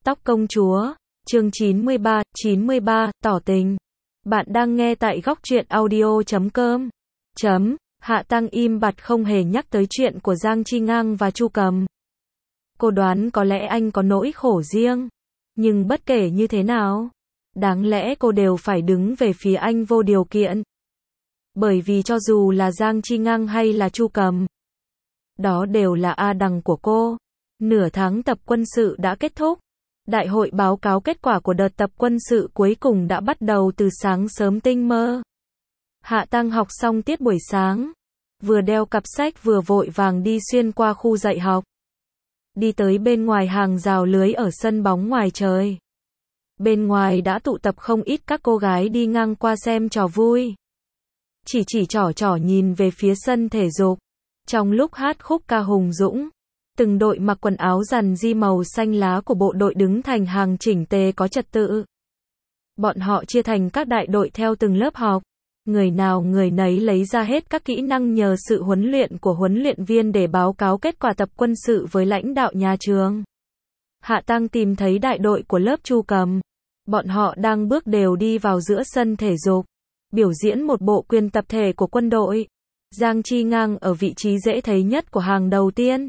Tóc công chúa, chương 93, tỏ tình. Bạn đang nghe tại góc truyện audio.com. Hạ Tăng im bặt không hề nhắc tới chuyện của Giang Chi Ngang và Chu Cầm. Cô đoán có lẽ anh có nỗi khổ riêng. Nhưng bất kể như thế nào, đáng lẽ cô đều phải đứng về phía anh vô điều kiện. Bởi vì cho dù là Giang Chi Ngang hay là Chu Cầm, đó đều là A đằng của cô. Nửa tháng tập quân sự đã kết thúc. Đại hội báo cáo kết quả của đợt tập quân sự cuối cùng đã bắt đầu từ sáng sớm tinh mơ. Hạ Tăng học xong tiết buổi sáng, vừa đeo cặp sách vừa vội vàng đi xuyên qua khu dạy học. Đi tới bên ngoài hàng rào lưới ở sân bóng ngoài trời. Bên ngoài đã tụ tập không ít các cô gái đi ngang qua xem trò vui. Chỉ trỏ nhìn về phía sân thể dục. Trong lúc hát khúc ca hùng dũng, từng đội mặc quần áo rằn ri màu xanh lá của bộ đội đứng thành hàng chỉnh tề có trật tự. Bọn họ chia thành các đại đội theo từng lớp học. Người nào người nấy lấy ra hết các kỹ năng nhờ sự huấn luyện của huấn luyện viên để báo cáo kết quả tập quân sự với lãnh đạo nhà trường. Hạ Tăng tìm thấy đại đội của lớp Chu Cầm. Bọn họ đang bước đều đi vào giữa sân thể dục, biểu diễn một bộ quyền tập thể của quân đội. Giang Chi Ngang ở vị trí dễ thấy nhất của hàng đầu tiên.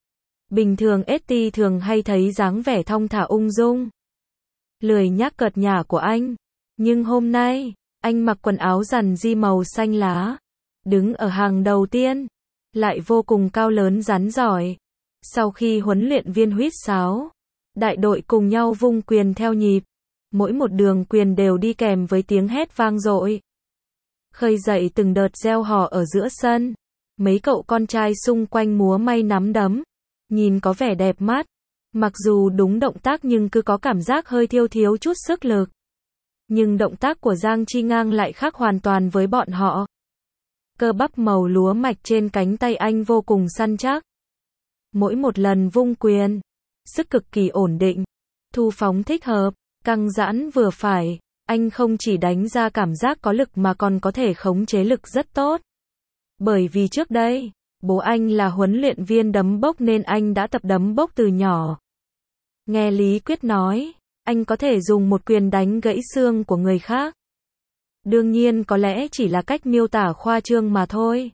Bình thường ST thường hay thấy dáng vẻ thong thả ung dung, lười nhác cợt nhả của anh. Nhưng hôm nay, anh mặc quần áo rằn ri màu xanh lá, đứng ở hàng đầu tiên, lại vô cùng cao lớn rắn giỏi. Sau khi huấn luyện viên huýt sáo, đại đội cùng nhau vung quyền theo nhịp. Mỗi một đường quyền đều đi kèm với tiếng hét vang dội. Khơi dậy từng đợt reo hò ở giữa sân. Mấy cậu con trai xung quanh múa may nắm đấm, nhìn có vẻ đẹp mắt. Mặc dù đúng động tác nhưng cứ có cảm giác hơi thiếu chút sức lực. Nhưng động tác của Giang Chi Ngang lại khác hoàn toàn với bọn họ. Cơ bắp màu lúa mạch trên cánh tay anh vô cùng săn chắc. Mỗi một lần vung quyền, sức cực kỳ ổn định, thu phóng thích hợp, căng giãn vừa phải. Anh không chỉ đánh ra cảm giác có lực mà còn có thể khống chế lực rất tốt. Bởi vì trước đây, bố anh là huấn luyện viên đấm bốc nên anh đã tập đấm bốc từ nhỏ. Nghe Lý Quyết nói, anh có thể dùng một quyền đánh gãy xương của người khác. Đương nhiên có lẽ chỉ là cách miêu tả khoa trương mà thôi.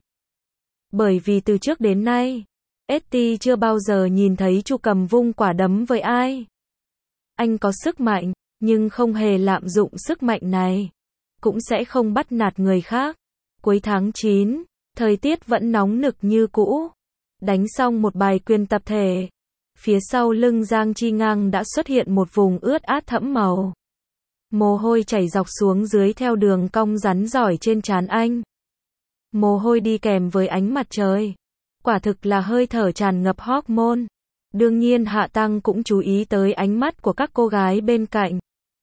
Bởi vì từ trước đến nay, ST chưa bao giờ nhìn thấy Chu Cầm vung quả đấm với ai. Anh có sức mạnh, nhưng không hề lạm dụng sức mạnh này. Cũng sẽ không bắt nạt người khác. Cuối tháng 9, thời tiết vẫn nóng nực như cũ. Đánh xong một bài quyền tập thể, phía sau lưng Giang Chi Ngang đã xuất hiện một vùng ướt át thẫm màu. Mồ hôi chảy dọc xuống dưới theo đường cong rắn giỏi trên trán anh. Mồ hôi đi kèm với ánh mặt trời. Quả thực là hơi thở tràn ngập hormone. Đương nhiên Hạ Tăng cũng chú ý tới ánh mắt của các cô gái bên cạnh.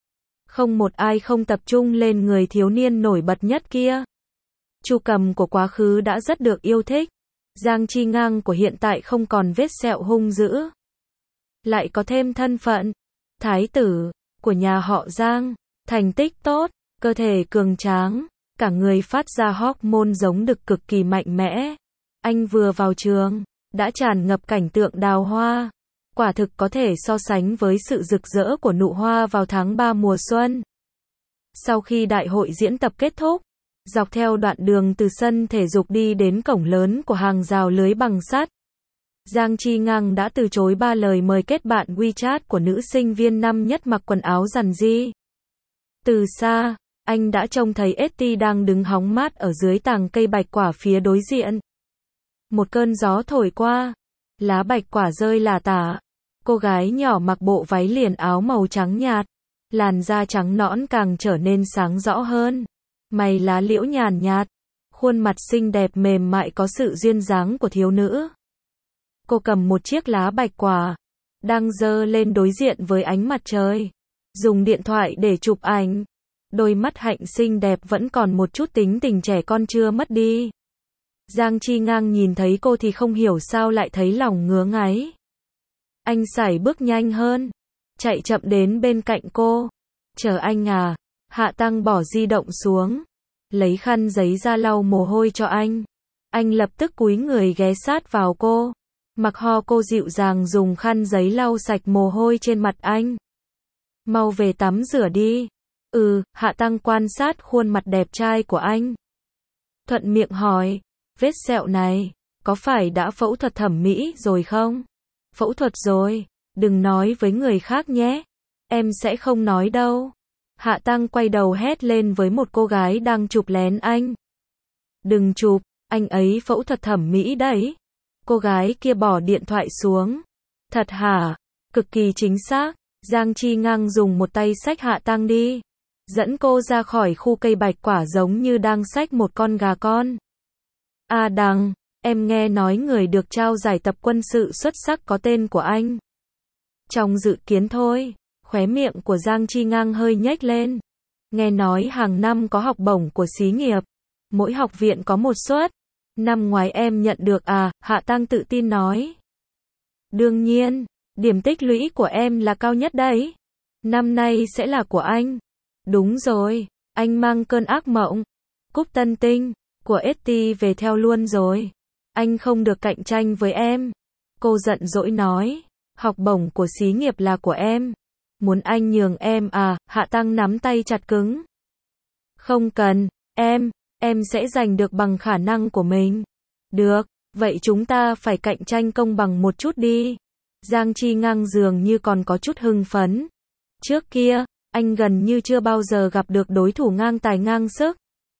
Không một ai không tập trung lên người thiếu niên nổi bật nhất kia. Chu Cầm của quá khứ đã rất được yêu thích. Giang Chi Ngang của hiện tại không còn vết sẹo hung dữ. Lại có thêm thân phận thái tử của nhà họ Giang, thành tích tốt, cơ thể cường tráng, cả người phát ra hormone giống đực cực kỳ mạnh mẽ. Anh vừa vào trường, đã tràn ngập cảnh tượng đào hoa. Quả thực có thể so sánh với sự rực rỡ của nụ hoa vào tháng 3 mùa xuân. Sau khi đại hội diễn tập kết thúc, dọc theo đoạn đường từ sân thể dục đi đến cổng lớn của hàng rào lưới bằng sắt, Giang Chi Ngang đã từ chối 3 lời mời kết bạn WeChat của nữ sinh viên năm nhất mặc quần áo rằn ri. Từ xa, anh đã trông thấy ST đang đứng hóng mát ở dưới tàng cây bạch quả phía đối diện. Một cơn gió thổi qua, lá bạch quả rơi lả tả. Cô gái nhỏ mặc bộ váy liền áo màu trắng nhạt, làn da trắng nõn càng trở nên sáng rõ hơn. Mày lá liễu nhàn nhạt, khuôn mặt xinh đẹp mềm mại có sự duyên dáng của thiếu nữ. Cô cầm một chiếc lá bạch quả, đang giơ lên đối diện với ánh mặt trời, dùng điện thoại để chụp ảnh. Đôi mắt hạnh xinh đẹp vẫn còn một chút tính tình trẻ con chưa mất đi. Giang Chi Ngang nhìn thấy cô thì không hiểu sao lại thấy lòng ngứa ngáy. Anh sải bước nhanh hơn, chạy chậm đến bên cạnh cô. Chờ anh à. Hạ Tăng bỏ di động xuống, lấy khăn giấy ra lau mồ hôi cho anh. Anh lập tức cúi người ghé sát vào cô. Mặc ho cô dịu dàng dùng khăn giấy lau sạch mồ hôi trên mặt anh. Mau về tắm rửa đi. Hạ Tăng quan sát khuôn mặt đẹp trai của anh. Thuận miệng hỏi, vết sẹo này, có phải đã phẫu thuật thẩm mỹ rồi không? Phẫu thuật rồi, đừng nói với người khác nhé. Em sẽ không nói đâu. Hạ Tăng quay đầu hét lên với một cô gái đang chụp lén anh. Đừng chụp, anh ấy phẫu thuật thẩm mỹ đấy. Cô gái kia bỏ điện thoại xuống. Thật hả? Cực kỳ chính xác. Giang Chi Ngang dùng một tay xách Hạ Tăng đi. Dẫn cô ra khỏi khu cây bạch quả giống như đang xách một con gà con. A Đằng, em nghe nói người được trao giải tập quân sự xuất sắc có tên của anh. Trong dự kiến thôi, khóe miệng của Giang Chi Ngang hơi nhếch lên. Nghe nói hàng năm có học bổng của xí nghiệp. Mỗi học viện có một suất. Năm ngoái em nhận được à, Hạ Tăng tự tin nói. Đương nhiên, điểm tích lũy của em là cao nhất đấy. Năm nay sẽ là của anh. Đúng rồi, anh mang cơn ác mộng. Cúp Tân Tinh của ST về theo luôn rồi. Anh không được cạnh tranh với em. Cô giận dỗi nói, học bổng của xí nghiệp là của em. Muốn anh nhường em à, Hạ Tăng nắm tay chặt cứng. Không cần, em sẽ giành được bằng khả năng của mình. Được, vậy chúng ta phải cạnh tranh công bằng một chút đi. Giang Chi Ngang dường như còn có chút hưng phấn. Trước kia, anh gần như chưa bao giờ gặp được đối thủ ngang tài ngang sức.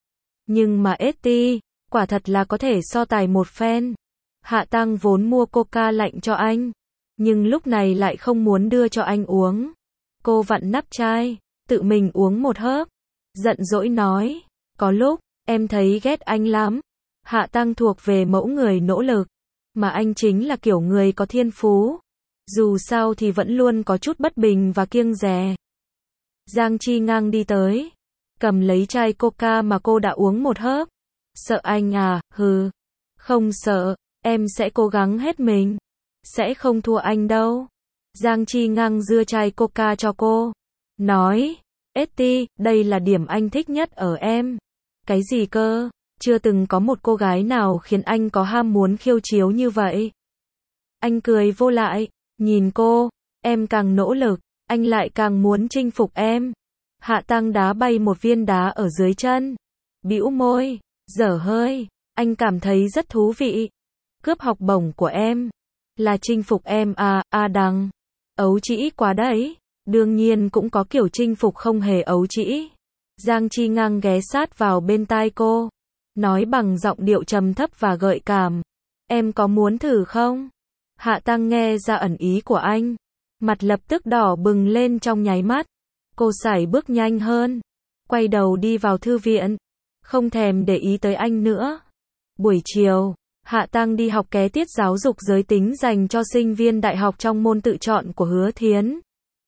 Nhưng mà ST, quả thật là có thể so tài một phen. Hạ Tăng vốn mua coca lạnh cho anh, nhưng lúc này lại không muốn đưa cho anh uống. Cô vặn nắp chai, tự mình uống một hớp. Giận dỗi nói, có lúc, em thấy ghét anh lắm. Hạ Tăng thuộc về mẫu người nỗ lực, mà anh chính là kiểu người có thiên phú. Dù sao thì vẫn luôn có chút bất bình và kiêng dè. Giang Chi Ngang đi tới, cầm lấy chai coca mà cô đã uống một hớp. Sợ anh à, hừ. Không sợ, em sẽ cố gắng hết mình. Sẽ không thua anh đâu. Giang Chi Ngang đưa chai coca cho cô. Nói, ST, đây là điểm anh thích nhất ở em. Cái gì cơ? Chưa từng có một cô gái nào khiến anh có ham muốn khiêu chiếu như vậy. Anh cười vô lại, nhìn cô, em càng nỗ lực, anh lại càng muốn chinh phục em. Hạ Tăng đá bay một viên đá ở dưới chân. Bĩu môi, dở hơi, anh cảm thấy rất thú vị. Cướp học bổng của em, là chinh phục em à, A Đằng. Ấu trĩ quá đấy, đương nhiên cũng có kiểu chinh phục không hề ấu trĩ. Giang Chi Ngang ghé sát vào bên tai cô, nói bằng giọng điệu trầm thấp và gợi cảm. Em có muốn thử không? Hạ Tăng nghe ra ẩn ý của anh, mặt lập tức đỏ bừng lên trong nháy mắt. Cô sải bước nhanh hơn, quay đầu đi vào thư viện, không thèm để ý tới anh nữa. Buổi chiều, Hạ Tăng đi học ké tiết giáo dục giới tính dành cho sinh viên đại học trong môn tự chọn của Hứa Thiến.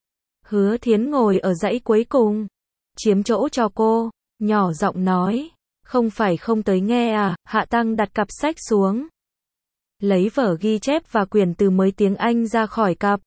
Hứa Thiến ngồi ở dãy cuối cùng, chiếm chỗ cho cô, nhỏ giọng nói, không phải không tới nghe à. Hạ Tăng đặt cặp sách xuống, lấy vở ghi chép và quyển từ mới tiếng Anh ra khỏi cặp.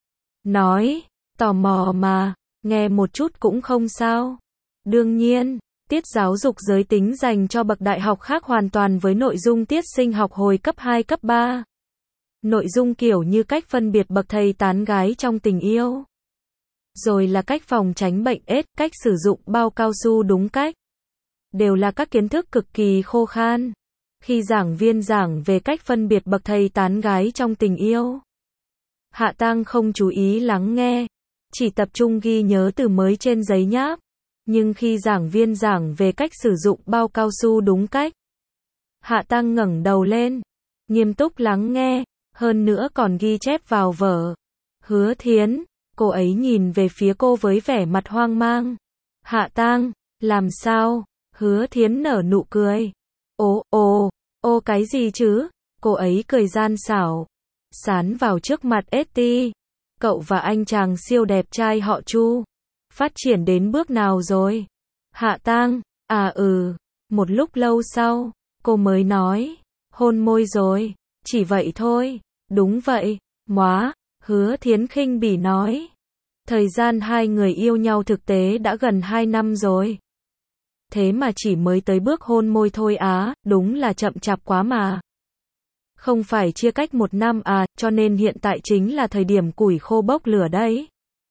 Nói, tò mò mà, nghe một chút cũng không sao. Đương nhiên, tiết giáo dục giới tính dành cho bậc đại học khác hoàn toàn với nội dung tiết sinh học hồi cấp 2 cấp 3. Nội dung kiểu như cách phân biệt bậc thầy tán gái trong tình yêu. Rồi là cách phòng tránh bệnh AIDS, cách sử dụng bao cao su đúng cách. Đều là các kiến thức cực kỳ khô khan. Khi giảng viên giảng về cách phân biệt bậc thầy tán gái trong tình yêu, Hạ Tăng không chú ý lắng nghe, chỉ tập trung ghi nhớ từ mới trên giấy nháp. Nhưng khi giảng viên giảng về cách sử dụng bao cao su đúng cách, Hạ Tăng ngẩng đầu lên, nghiêm túc lắng nghe, hơn nữa còn ghi chép vào vở. Hứa Thiến, cô ấy nhìn về phía cô với vẻ mặt hoang mang. Hạ Tăng, làm sao? Hứa Thiến nở nụ cười. Ô cái gì chứ? Cô ấy cười gian xảo, sán vào trước mặt ST. Cậu và anh chàng siêu đẹp trai họ Chu, phát triển đến bước nào rồi? Hạ Tăng, một lúc lâu sau, cô mới nói, hôn môi rồi, chỉ vậy thôi. Đúng vậy, móa, Hứa Thiến khinh bỉ nói. Thời gian hai người yêu nhau thực tế đã gần 2 năm rồi. Thế mà chỉ mới tới bước hôn môi thôi á, đúng là chậm chạp quá mà. Không phải chia cách 1 năm à, cho nên hiện tại chính là thời điểm củi khô bốc lửa đấy.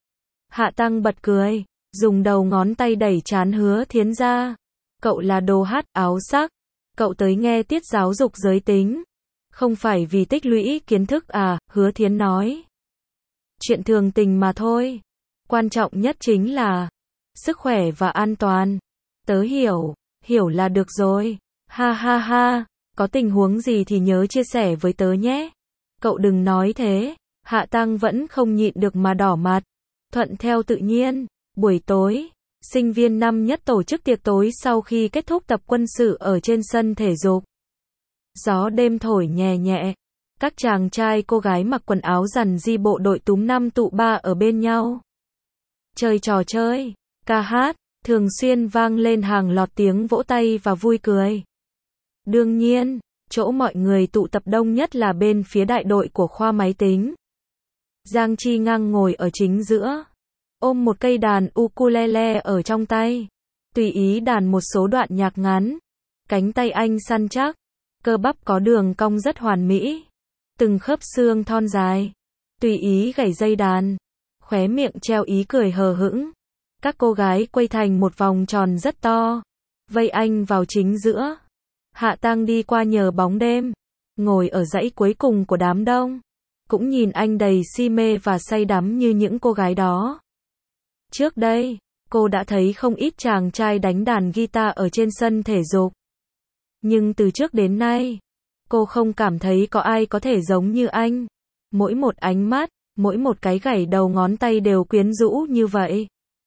Hạ Tăng bật cười, dùng đầu ngón tay đẩy trán Hứa Thiến ra. Cậu là đồ hát áo sắc. Cậu tới nghe tiết giáo dục giới tính. Không phải vì tích lũy kiến thức à, Hứa Thiến nói. Chuyện thường tình mà thôi. Quan trọng nhất chính là sức khỏe và an toàn. Tớ hiểu là được rồi. Ha ha ha, có tình huống gì thì nhớ chia sẻ với tớ nhé. Cậu đừng nói thế. Hạ Tăng vẫn không nhịn được mà đỏ mặt. Thuận theo tự nhiên. Buổi tối, sinh viên năm nhất tổ chức tiệc tối sau khi kết thúc tập quân sự ở trên sân thể dục. Gió đêm thổi nhẹ nhẹ. Các chàng trai cô gái mặc quần áo rằn di bộ đội túm năm tụ ba ở bên nhau. Chơi trò chơi, ca hát, thường xuyên vang lên hàng loạt tiếng vỗ tay và vui cười. Đương nhiên, chỗ mọi người tụ tập đông nhất là bên phía đại đội của khoa máy tính. Giang Chi Ngang ngồi ở chính giữa, ôm một cây đàn ukulele ở trong tay, tùy ý đàn một số đoạn nhạc ngắn. Cánh tay anh săn chắc, cơ bắp có đường cong rất hoàn mỹ, từng khớp xương thon dài, tùy ý gảy dây đàn, khóe miệng treo ý cười hờ hững. Các cô gái quay thành một vòng tròn rất to, vây anh vào chính giữa. Hạ Tăng đi qua nhờ bóng đêm, ngồi ở dãy cuối cùng của đám đông, cũng nhìn anh đầy si mê và say đắm như những cô gái đó. Trước đây, cô đã thấy không ít chàng trai đánh đàn guitar ở trên sân thể dục. Nhưng từ trước đến nay, cô không cảm thấy có ai có thể giống như anh. Mỗi một ánh mắt, mỗi một cái gảy đầu ngón tay đều quyến rũ như vậy.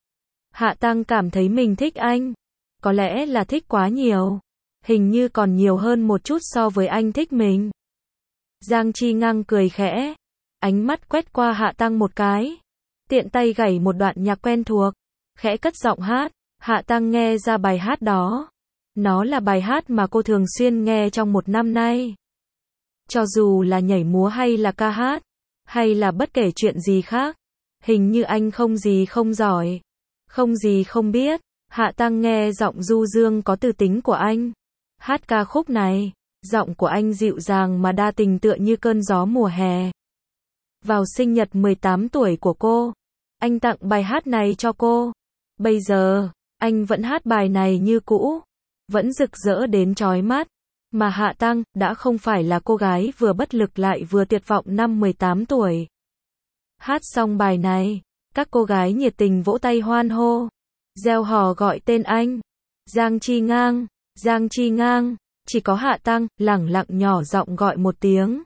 Hạ Tăng cảm thấy mình thích anh. Có lẽ là thích quá nhiều. Hình như còn nhiều hơn một chút so với anh thích mình. Giang Chi Ngang cười khẽ. Ánh mắt quét qua Hạ Tăng một cái. Tiện tay gảy một đoạn nhạc quen thuộc. Khẽ cất giọng hát. Hạ Tăng nghe ra bài hát đó. Nó là bài hát mà cô thường xuyên nghe trong một năm nay. Cho dù là nhảy múa hay là ca hát, hay là bất kể chuyện gì khác, hình như anh không gì không giỏi, không gì không biết. Hạ Tăng nghe giọng du dương có từ tính của anh. Hát ca khúc này, giọng của anh dịu dàng mà đa tình tựa như cơn gió mùa hè. Vào sinh nhật 18 tuổi của cô, anh tặng bài hát này cho cô. Bây giờ, anh vẫn hát bài này như cũ, vẫn rực rỡ đến chói mắt. Mà Hạ Tăng đã không phải là cô gái vừa bất lực lại vừa tuyệt vọng năm 18 tuổi. Hát xong bài này, các cô gái nhiệt tình vỗ tay hoan hô, reo hò gọi tên anh. Giang Chi Ngang, Giang Chi Ngang. Chỉ có Hạ Tăng lẳng lặng nhỏ giọng gọi một tiếng.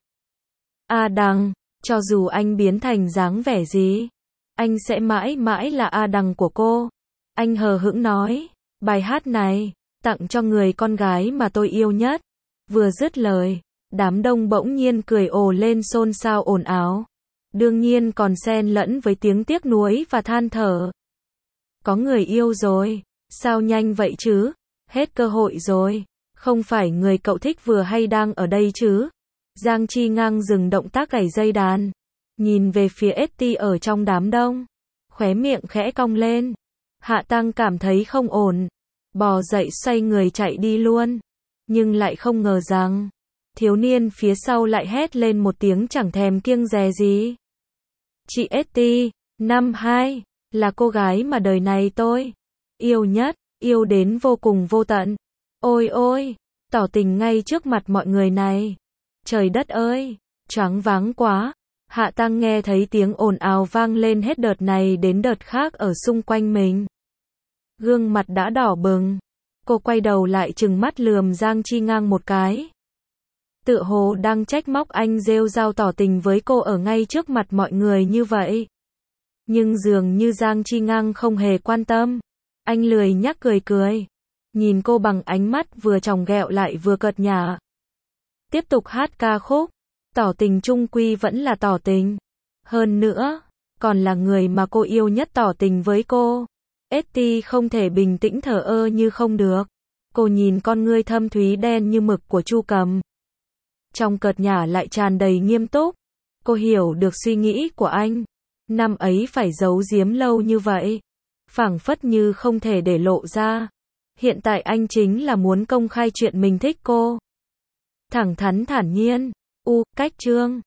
A Đằng, cho dù anh biến thành dáng vẻ gì, anh sẽ mãi mãi là A Đằng của cô. Anh hờ hững nói, bài hát này, tặng cho người con gái mà tôi yêu nhất. Vừa dứt lời, đám đông bỗng nhiên cười ồ lên xôn xao ồn ào. Đương nhiên còn xen lẫn với tiếng tiếc nuối và than thở. Có người yêu rồi, sao nhanh vậy chứ? Hết cơ hội rồi, không phải người cậu thích vừa hay đang ở đây chứ? Giang Chi Ngang dừng động tác gảy dây đàn, nhìn về phía ST ở trong đám đông, khóe miệng khẽ cong lên. Hạ Tăng cảm thấy không ổn, bò dậy xoay người chạy đi luôn. Nhưng lại không ngờ rằng, thiếu niên phía sau lại hét lên một tiếng chẳng thèm kiêng dè gì. Chị ST, năm 2, là cô gái mà đời này tôi yêu nhất, yêu đến vô cùng vô tận. Ôi ôi, tỏ tình ngay trước mặt mọi người này. Trời đất ơi, choáng váng quá. Hạ Tăng nghe thấy tiếng ồn ào vang lên hết đợt này đến đợt khác ở xung quanh mình. Gương mặt đã đỏ bừng. Cô quay đầu lại trừng mắt lườm Giang Chi Ngang một cái. Tựa hồ đang trách móc anh rêu rao tỏ tình với cô ở ngay trước mặt mọi người như vậy. Nhưng dường như Giang Chi Ngang không hề quan tâm. Anh lười nhắc cười cười. Nhìn cô bằng ánh mắt vừa chòng ghẹo lại vừa cợt nhả. Tiếp tục hát ca khúc. Tỏ tình chung quy vẫn là tỏ tình. Hơn nữa, còn là người mà cô yêu nhất tỏ tình với cô. ST không thể bình tĩnh thờ ơ như không được. Cô nhìn con ngươi thâm thúy đen như mực của Chu Cầm. Trong cợt nhả lại tràn đầy nghiêm túc. Cô hiểu được suy nghĩ của anh. Năm ấy phải giấu giếm lâu như vậy. Phảng phất như không thể để lộ ra. Hiện tại anh chính là muốn công khai chuyện mình thích cô. Thẳng thắn thản nhiên. Cách chương.